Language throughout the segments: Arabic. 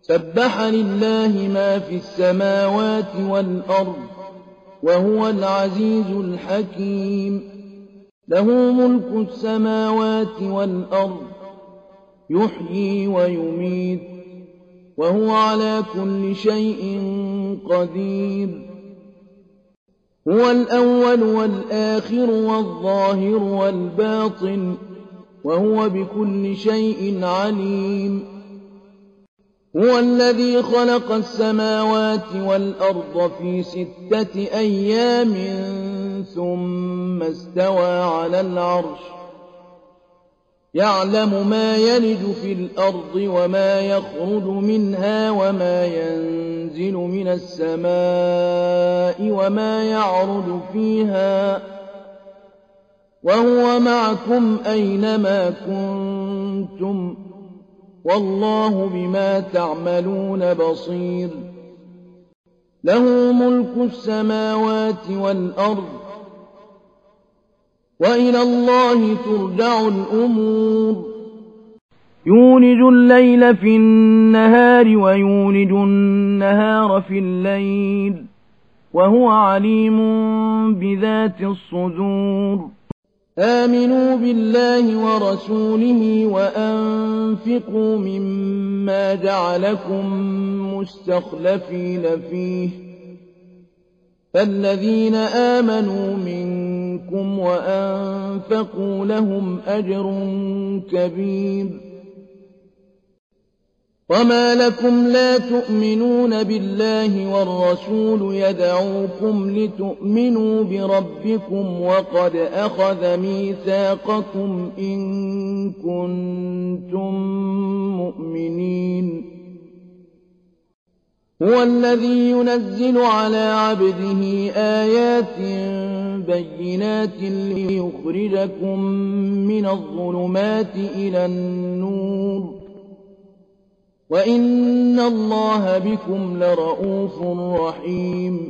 سبح لله ما في السماوات والأرض وهو العزيز الحكيم له ملك السماوات والأرض يحيي ويميت وهو على كل شيء قدير هو الأول والآخر والظاهر والباطن وهو بكل شيء عليم هو الذي خلق السماوات والأرض في 6 أيام ثم استوى على العرش يعلم ما يلج في الأرض وما يخرج منها وما ينزل من السماء وما يعرج فيها وهو معكم أينما كنتم والله بما تعملون بصير له ملك السماوات والأرض وإلى الله ترجع الأمور يولج الليل في النهار ويولج النهار في الليل وهو عليم بذات الصدور آمنوا بالله ورسوله وأنفقوا مما جعلكم مستخلفين فيه فالذين آمنوا منكم وأنفقوا لهم أجر كبير وما لكم لا تؤمنون بالله والرسول يدعوكم لتؤمنوا بربكم وقد أخذ ميثاقكم إن كنتم مؤمنين هو الذي ينزل على عبده آيات بينات ليخرجكم من الظلمات إلى النور وإن الله بكم لرءوف رحيم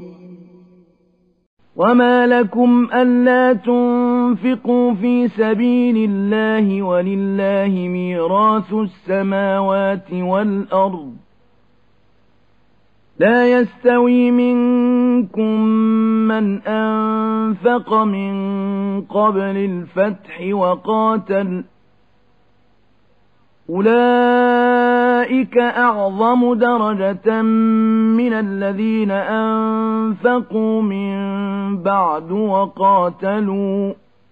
وما لكم ألا تنفقوا في سبيل الله ولله ميراث السماوات والأرض لا يستوي منكم من أنفق من قبل الفتح وقاتل أولئك أعظم درجة من الذين أنفقوا من بعد وقاتلوا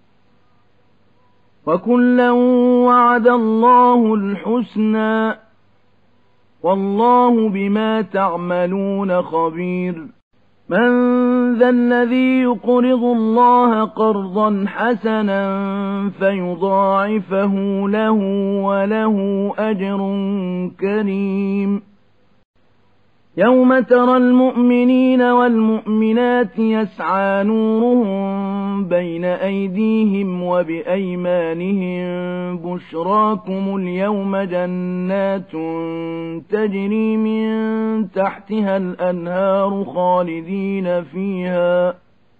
وكلا وعد الله الحسنى والله بما تعملون خبير من ذا الذي يقرض الله قرضا حسنا فيضاعفه له وله أجر كريم يوم ترى المؤمنين والمؤمنات يسعى نورهم بين أيديهم وبأيمانهم بشراكم اليوم جنات تجري من تحتها الأنهار خالدين فيها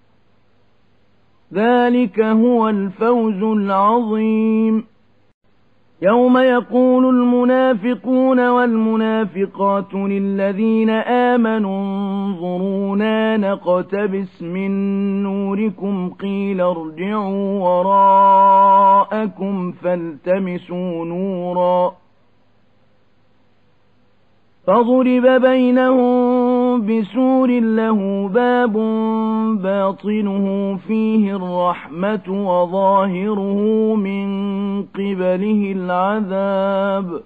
ذلك هو الفوز العظيم يوم يقول المنافقون والمنافقات للذين آمنوا انظرونا نقتبس من نوركم قيل ارجعوا وراءكم فالتمسوا نورا فضرب بينهم بسور له باب باطنه فيه الرحمة وظاهره من قبله العذاب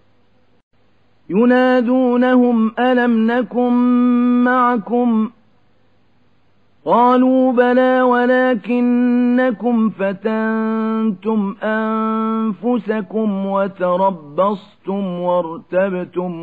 ينادونهم ألم نكن معكم قالوا بلى ولكنكم فتنتم أنفسكم وتربصتم وارتبتم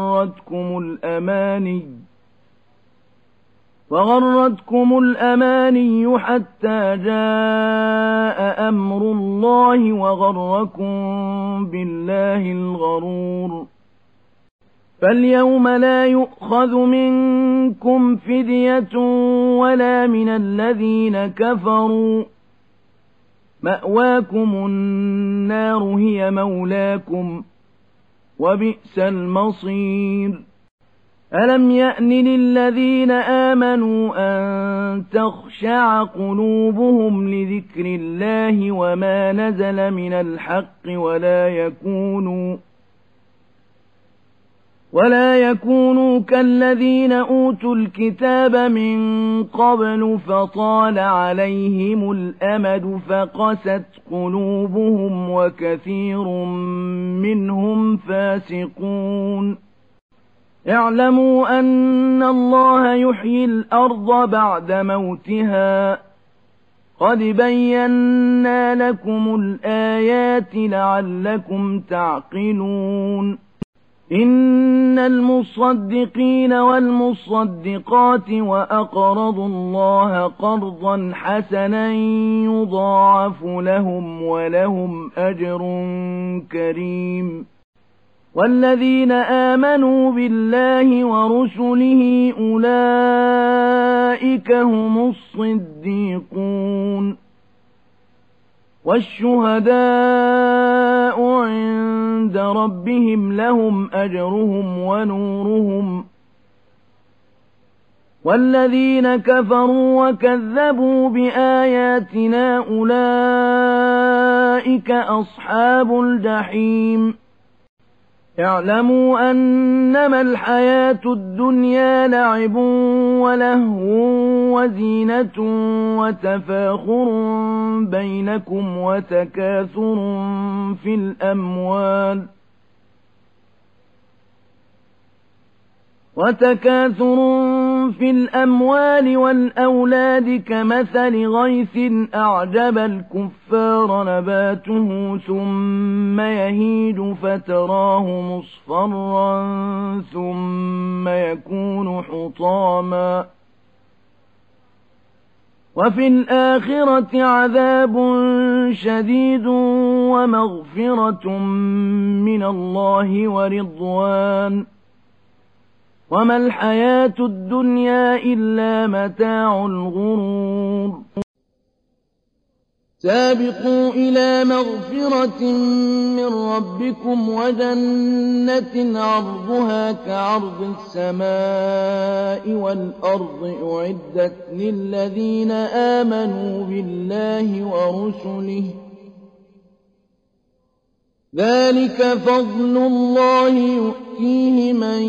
وغرتكم الأماني حتى جاء أمر الله وغركم بالله الغرور فاليوم لا يؤخذ منكم فدية ولا من الذين كفروا مأواكم النار هي مولاكم وبئس المصير ألم يأن للذين آمنوا أن تخشع قلوبهم لذكر الله وما نزل من الحق ولا يكونوا كالذين أوتوا الكتاب من قبل فطال عليهم الأمد فقست قلوبهم وكثير منهم فاسقون اعلموا أن الله يحيي الأرض بعد موتها قد بينا لكم الآيات لعلكم تعقلون إن المصدقين والمصدقات وأقرضوا الله قرضا حسنا يضاعف لهم ولهم أجر كريم والذين آمنوا بالله ورسله أولئك هم الصديقون والشهداء عند ربهم لهم أجرهم ونورهم والذين كفروا وكذبوا بآياتنا أولئك أصحاب الجحيم اعلموا أنما الحياة الدنيا لعب ولهو وزينة وتفاخر بينكم وتكاثر في الأموال والأولاد كمثل غيث أعجب الكفار نباته ثم يهيج فتراه مصفرا ثم يكون حطاما وفي الآخرة عذاب شديد ومغفرة من الله ورضوان وما الحياة الدنيا إلا متاع الغرور سابقوا إلى مغفرة من ربكم وجنة عرضها كعرض السماء والأرض أعدت للذين آمنوا بالله ورسله ذلك فضل الله يؤتيه من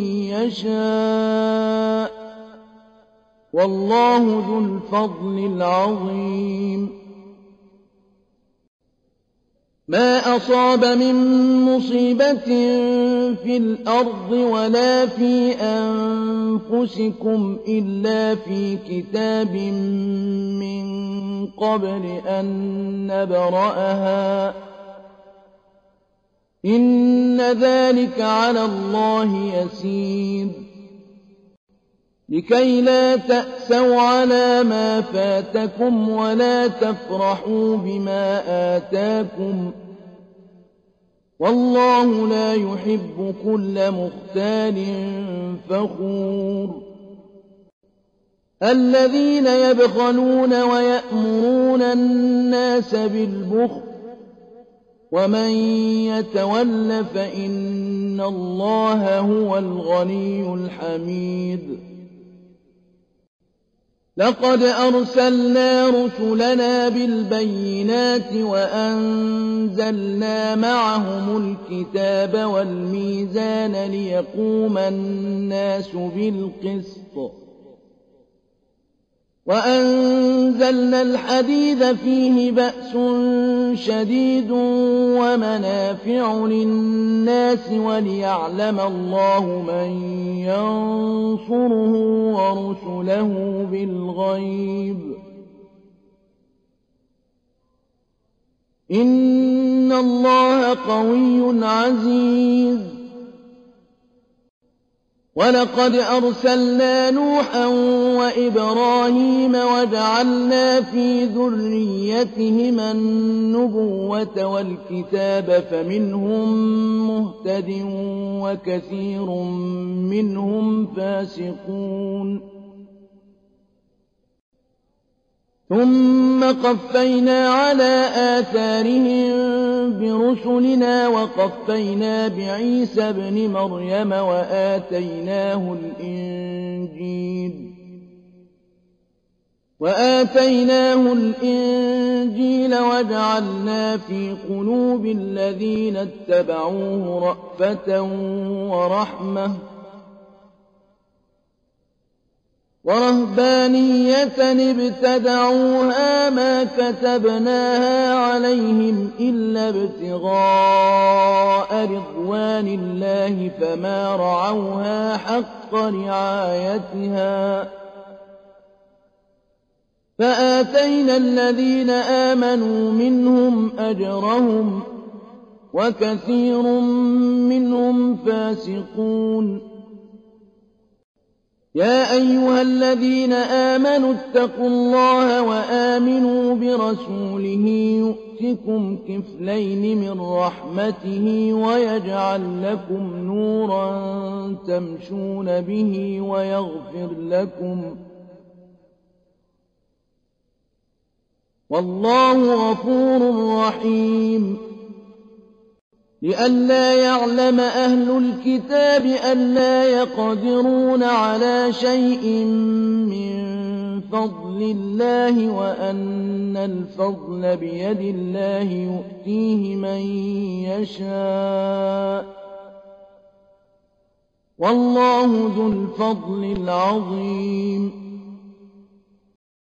يشاء والله ذو الفضل العظيم ما أصاب من مصيبة في الأرض ولا في أنفسكم إلا في كتاب من قبل أن نبرأها إن ذلك على الله يسير لكي لا تأسوا على ما فاتكم ولا تفرحوا بما آتاكم والله لا يحب كل مختال فخور الذين يبخلون ويأمرون الناس بالبخل ومن يتول فإن الله هو الغني الحميد لقد أرسلنا رسلنا بالبينات وأنزلنا معهم الكتاب والميزان ليقوم الناس بالقسط وأنزلنا الحديد فيه بأس شديد ومنافع للناس وليعلم الله من ينصره ورسله بالغيب إن الله قوي عزيز ولقد أرسلنا نوحا وإبراهيم وجعلنا في ذريتهما النبوة والكتاب فمنهم مهتد وكثير منهم فاسقون ثم قفينا على آثارهم برسلنا وقفينا بعيسى ابن مريم وآتيناه الإنجيل وجعلنا في قلوب الذين اتبعوه رأفة ورحمة ورهبانية ابتدعوها ما كتبناها عليهم إلا ابتغاء رضوان الله فما رعوها حق رعايتها فآتينا الذين آمنوا منهم أجرهم وكثير منهم فاسقون يا أيها الذين آمنوا اتقوا الله وآمنوا برسوله يؤتكم كفلين من رحمته ويجعل لكم نورا تمشون به ويغفر لكم والله غفور رحيم لئلا يعلم أهل الكتاب ألا يقدرون على شيء من فضل الله وأن الفضل بيد الله يؤتيه من يشاء والله ذو الفضل العظيم